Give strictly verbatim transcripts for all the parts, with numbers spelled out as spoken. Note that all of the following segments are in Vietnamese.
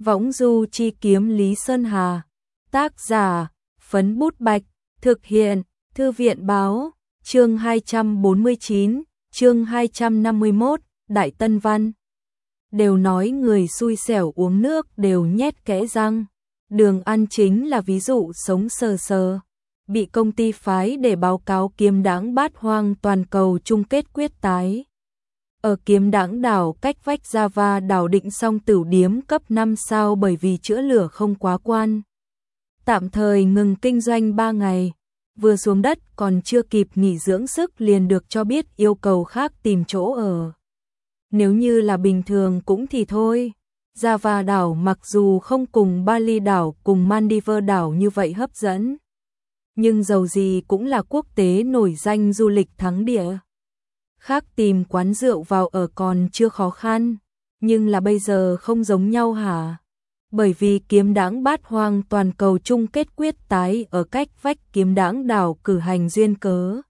Võng du chi kiếm Lý Sơn Hà. Tác giả, Phấn Bút Bạch. Thực hiện, Thư viện báo. Chương hai trăm bốn mươi chín, chương hai trăm năm mươi mốt, Đại Tân Văn. Đều nói người xui xẻo uống nước đều nhét kẽ răng. Đường An chính là ví dụ sống sờ sờ. Bị công ty phái để báo cáo kiếm đãng bát hoang toàn cầu chung kết quyết tái. Ở kiếm đãng đảo cách vách Java đảo định xong tửu điếm cấp năm sao bởi vì chữa lửa không quá quan. Tạm thời ngừng kinh doanh ba ngày. Vừa xuống đất còn chưa kịp nghỉ dưỡng sức liền được cho biết yêu cầu khác tìm chỗ ở. Nếu như là bình thường cũng thì thôi. Java đảo mặc dù không cùng Bali đảo cùng Maldives đảo như vậy hấp dẫn. Nhưng dầu gì cũng là quốc tế nổi danh du lịch thắng địa. Khác tìm quán rượu vào ở còn chưa khó khăn. Nhưng là bây giờ không giống nhau hả? Bởi vì kiếm đãng bát hoang toàn cầu chung kết quyết tái ở cách vách kiếm đãng đảo cử hành duyên cớ.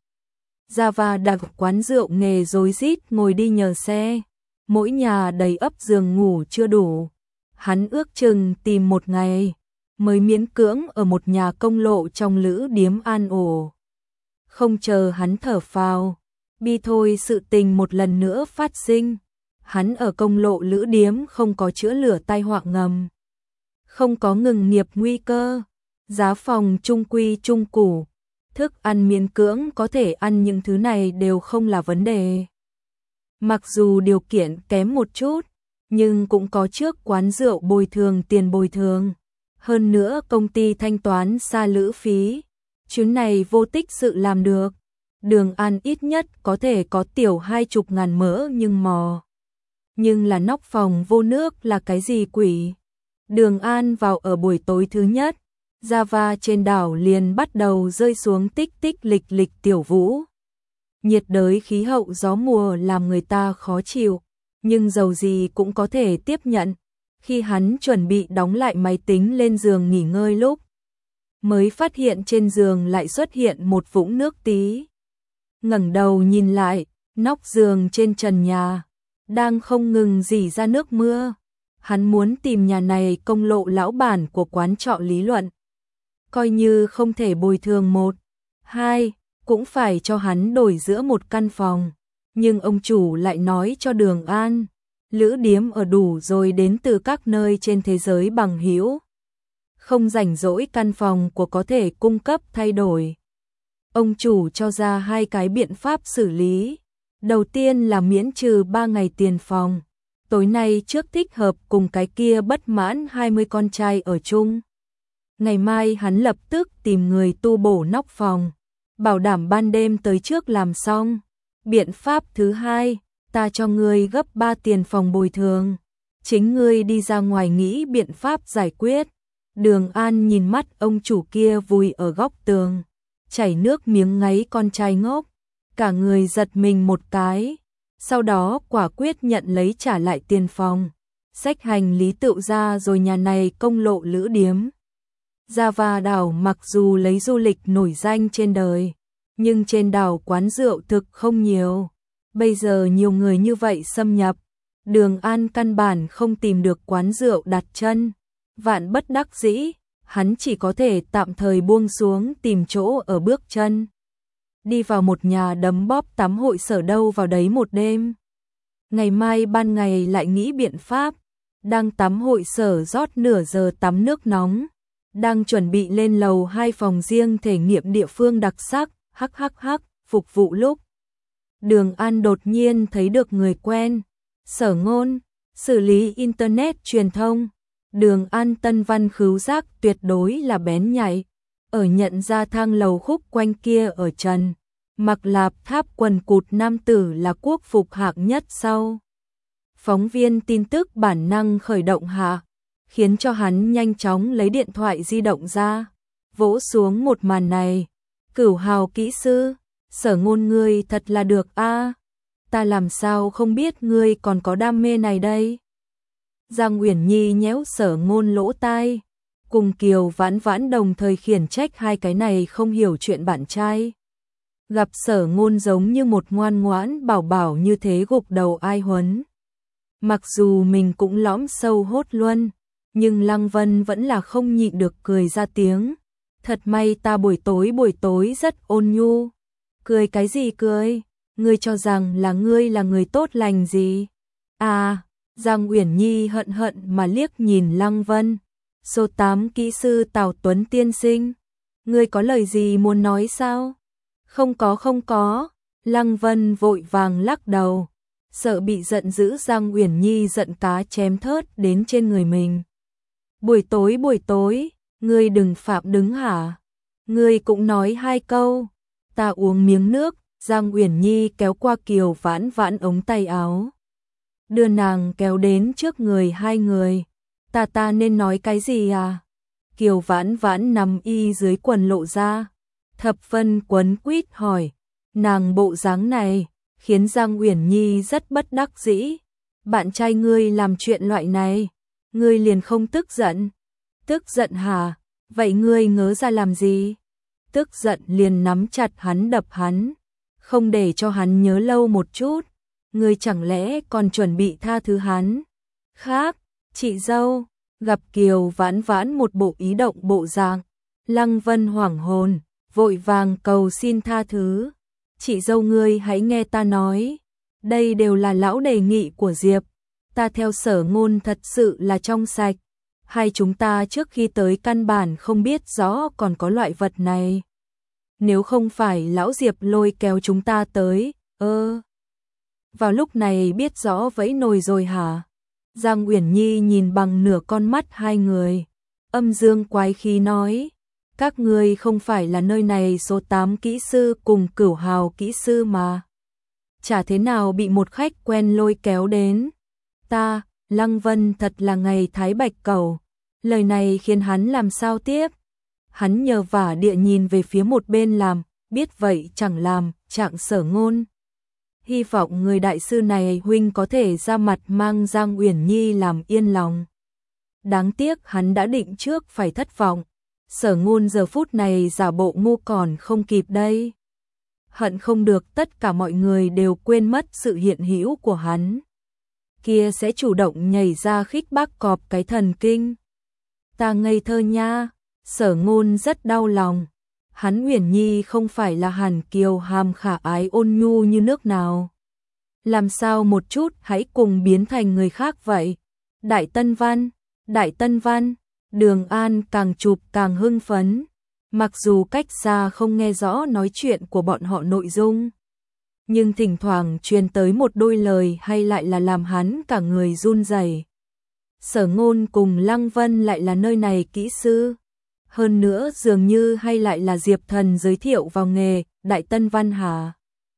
Java đặt quán rượu nghề rối rít ngồi đi nhờ xe. Mỗi nhà đầy ắp giường ngủ chưa đủ. Hắn ước chừng tìm một ngày, mới miễn cưỡng ở một nhà công lộ trong lữ điếm an ổ. Không chờ hắn thở phào, bi thôi sự tình một lần nữa phát sinh. Hắn ở công lộ lữ điếm không có chữa lửa tai họa ngầm. Không có ngừng nghiệp nguy cơ, giá phòng trung quy trung củ, thức ăn miễn cưỡng có thể ăn những thứ này đều không là vấn đề. Mặc dù điều kiện kém một chút, nhưng cũng có trước quán rượu bồi thường tiền bồi thường. Hơn nữa công ty thanh toán xa lữ phí, chuyến này vô tích sự làm được. Đường An ít nhất có thể có tiểu hai chục ngàn mỡ nhưng mò. Nhưng là nóc phòng vô nước là cái gì quỷ? Đường An vào ở buổi tối thứ nhất, Java trên đảo liền bắt đầu rơi xuống tích tích lịch lịch tiểu vũ. Nhiệt đới khí hậu gió mùa làm người ta khó chịu, nhưng dầu gì cũng có thể tiếp nhận. Khi hắn chuẩn bị đóng lại máy tính lên giường nghỉ ngơi lúc, mới phát hiện trên giường lại xuất hiện một vũng nước tí. Ngẩng đầu nhìn lại, nóc giường trên trần nhà đang không ngừng rỉ ra nước mưa. Hắn muốn tìm nhà này công lộ lão bản của quán trọ lý luận. Coi như không thể bồi thường một, hai, cũng phải cho hắn đổi giữa một căn phòng. Nhưng ông chủ lại nói cho Đường An, lữ điếm ở đủ rồi đến từ các nơi trên thế giới bằng hữu. Không rảnh rỗi căn phòng của có thể cung cấp thay đổi. Ông chủ cho ra hai cái biện pháp xử lý. Đầu tiên là miễn trừ ba ngày tiền phòng. Tối nay trước thích hợp cùng cái kia bất mãn hai mươi con trai ở chung. Ngày mai hắn lập tức tìm người tu bổ nóc phòng, bảo đảm ban đêm tới trước làm xong. Biện pháp thứ hai, ta cho ngươi gấp ba tiền phòng bồi thường. Chính ngươi đi ra ngoài nghĩ biện pháp giải quyết. Đường An nhìn mắt ông chủ kia vùi ở góc tường, chảy nước miếng ngáy con trai ngốc. Cả người giật mình một cái. Sau đó quả quyết nhận lấy trả lại tiền phòng. Xách hành lý tựu ra rồi nhà này công lộ lữ điếm. Java đảo mặc dù lấy du lịch nổi danh trên đời, nhưng trên đảo quán rượu thực không nhiều. Bây giờ nhiều người như vậy xâm nhập, Đường An căn bản không tìm được quán rượu đặt chân. Vạn bất đắc dĩ, hắn chỉ có thể tạm thời buông xuống tìm chỗ ở bước chân. Đi vào một nhà đấm bóp tắm hội sở đâu vào đấy một đêm. Ngày mai ban ngày lại nghĩ biện pháp. Đang tắm hội sở rót nửa giờ tắm nước nóng. Đang chuẩn bị lên lầu hai phòng riêng thể nghiệm địa phương đặc sắc, hắc hắc hắc, phục vụ lúc. Đường An đột nhiên thấy được người quen. Sở Ngôn, xử lý Internet truyền thông. Đường An tân văn khứu giác tuyệt đối là bén nhạy. Ở nhận ra thang lầu khúc quanh kia ở trần, mặc lạp tháp quần cụt nam tử là quốc phục hạng nhất sau. Phóng viên tin tức bản năng khởi động hạ, khiến cho hắn nhanh chóng lấy điện thoại di động ra, vỗ xuống một màn này. Cửu hào kỹ sư, Sở Ngôn ngươi thật là được a, ta làm sao không biết ngươi còn có đam mê này đây. Giang Uyển Nhi nhéo Sở Ngôn lỗ tai, cùng Kiều Vãn Vãn đồng thời khiển trách hai cái này không hiểu chuyện bạn trai. Gặp Sở Ngôn giống như một ngoan ngoãn bảo bảo như thế gục đầu ai huấn. Mặc dù mình cũng lõm sâu hốt luôn, Nhưng Lăng Vân vẫn là không nhịn được cười ra tiếng. Thật may ta buổi tối buổi tối rất ôn nhu. Cười cái gì cười? Ngươi cho rằng là ngươi là người tốt lành gì? À, Giang Uyển Nhi hận hận mà liếc nhìn Lăng Vân. Số tám kỹ sư Tào Tuấn tiên sinh. Ngươi có lời gì muốn nói sao? Không có không có. Lăng Vân vội vàng lắc đầu. Sợ bị giận dữ Giang Uyển Nhi giận cá chém thớt đến trên người mình. Buổi tối buổi tối, ngươi đừng phạm đứng hả? Ngươi cũng nói hai câu. Ta uống miếng nước. Giang Uyển Nhi kéo qua Kiều Vãn Vãn ống tay áo, đưa nàng kéo đến trước người hai người. Ta ta nên nói cái gì à? Kiều Vãn Vãn nằm y dưới quần lộ ra, thập phân quấn quýt hỏi. Nàng bộ dáng này khiến Giang Uyển Nhi rất bất đắc dĩ. Bạn trai ngươi làm chuyện loại này, ngươi liền không tức giận? Tức giận hả? Vậy ngươi ngớ ra làm gì? Tức giận liền nắm chặt hắn đập hắn, không để cho hắn nhớ lâu một chút. Ngươi chẳng lẽ còn chuẩn bị tha thứ hắn? Khác, chị dâu. Gặp Kiều Vãn Vãn một bộ ý động bộ dạng, Lăng Vân hoảng hồn, vội vàng cầu xin tha thứ. Chị dâu ngươi hãy nghe ta nói, đây đều là lão đề nghị của Diệp. Ta theo Sở Ngôn thật sự là trong sạch. Hai chúng ta trước khi tới căn bản không biết rõ còn có loại vật này. Nếu không phải lão Diệp lôi kéo chúng ta tới, ơ. Vào lúc này biết rõ vẫy nồi rồi hả? Giang Uyển Nhi nhìn bằng nửa con mắt hai người, âm dương quái khí nói. Các ngươi không phải là nơi này số tám kỹ sư cùng Cửu Hào kỹ sư mà. Chả thế nào bị một khách quen lôi kéo đến. Ta, Lăng Vân thật là ngày thái bạch cầu. Lời này khiến hắn làm sao tiếp? Hắn nhờ vả địa nhìn về phía một bên làm, biết vậy chẳng làm, Trạng Sở Ngôn. Hy vọng người đại sư này huynh có thể ra mặt mang Giang Uyển Nhi làm yên lòng. Đáng tiếc hắn đã định trước phải thất vọng. Sở Ngôn giờ phút này giả bộ ngu còn không kịp đây. Hận không được tất cả mọi người đều quên mất sự hiện hữu của hắn. Kia sẽ chủ động nhảy ra khích bác cọp cái thần kinh. Ta ngây thơ nha. Sở Ngôn rất đau lòng. Hắn Uyển Nhi không phải là Hàn Kiều hàm khả ái ôn nhu như nước nào. Làm sao một chút hãy cùng biến thành người khác vậy? Đại Tân Văn, Đại Tân Văn, Đường An càng chụp càng hưng phấn. Mặc dù cách xa không nghe rõ nói chuyện của bọn họ nội dung, nhưng thỉnh thoảng truyền tới một đôi lời hay lại là làm hắn cả người run rẩy. Sở Ngôn cùng Lăng Vân lại là nơi này kỹ sư. Hơn nữa dường như hay lại là Diệp Thần giới thiệu vào nghề, Đại Tân Văn hả?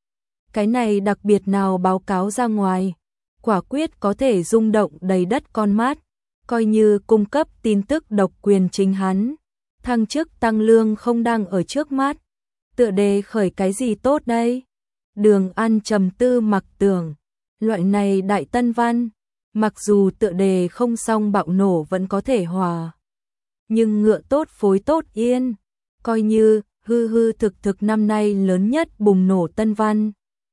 Cái này đặc biệt nào báo cáo ra ngoài, quả quyết có thể rung động đầy đất con mắt, coi như cung cấp tin tức độc quyền chính hắn. Thăng chức tăng lương không đang ở trước mắt, tựa đề khởi cái gì tốt đây? Đường An trầm tư mặc tưởng, loại này Đại Tân Văn, mặc dù tựa đề không xong bạo nổ vẫn có thể hòa. Nhưng ngựa tốt phối tốt yên, coi như hư hư thực thực năm nay lớn nhất bùng nổ Tân Văn.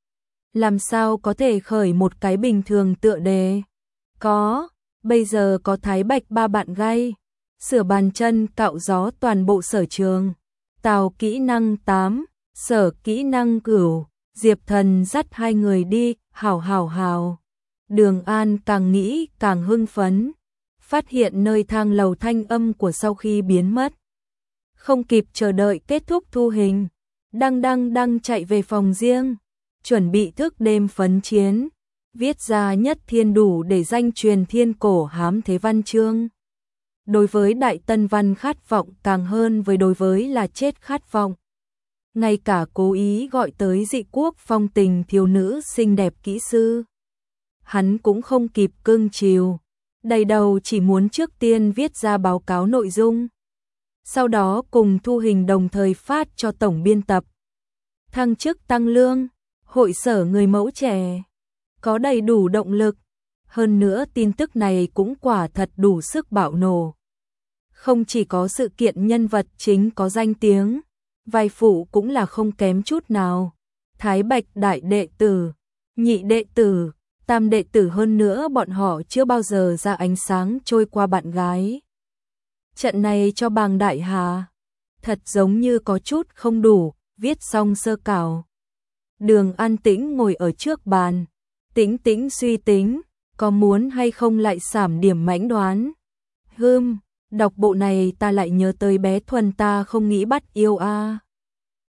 Làm sao có thể khởi một cái bình thường tựa đề? Có, bây giờ có Thái Bạch ba bạn gay, sửa bàn chân cạo gió toàn bộ sở trường, Tào kỹ năng tám, Sở kỹ năng cửu, Diệp Thần dắt hai người đi, hào hào hào. Đường An càng nghĩ càng hưng phấn. Phát hiện nơi thang lầu thanh âm của sau khi biến mất. Không kịp chờ đợi kết thúc thu hình, đăng đăng đăng chạy về phòng riêng, chuẩn bị thức đêm phấn chiến, viết ra nhất thiên đủ để danh truyền thiên cổ hám thế văn chương. Đối với Đại Tân Văn khát vọng càng hơn với đối với là chết khát vọng. Ngay cả cố ý gọi tới dị quốc phong tình thiếu nữ xinh đẹp kỹ sư, hắn cũng không kịp cưng chiều. Đầy đầu chỉ muốn trước tiên viết ra báo cáo nội dung, sau đó cùng thu hình đồng thời phát cho tổng biên tập. Thăng chức tăng lương, hội sở người mẫu trẻ, có đầy đủ động lực. Hơn nữa tin tức này cũng quả thật đủ sức bạo nổ. Không chỉ có sự kiện nhân vật chính có danh tiếng, vai phụ cũng là không kém chút nào. Thái Bạch đại đệ tử, nhị đệ tử, tam đệ tử hơn nữa bọn họ chưa bao giờ ra ánh sáng trôi qua bạn gái. Trận này cho Bàng Đại Hà, thật giống như có chút không đủ, viết xong sơ cảo. Đường An Tĩnh ngồi ở trước bàn, tĩnh tĩnh suy tính, có muốn hay không lại giảm điểm mãnh đoán. Hưm, đọc bộ này ta lại nhớ tới bé Thuần ta không nghĩ bắt yêu a.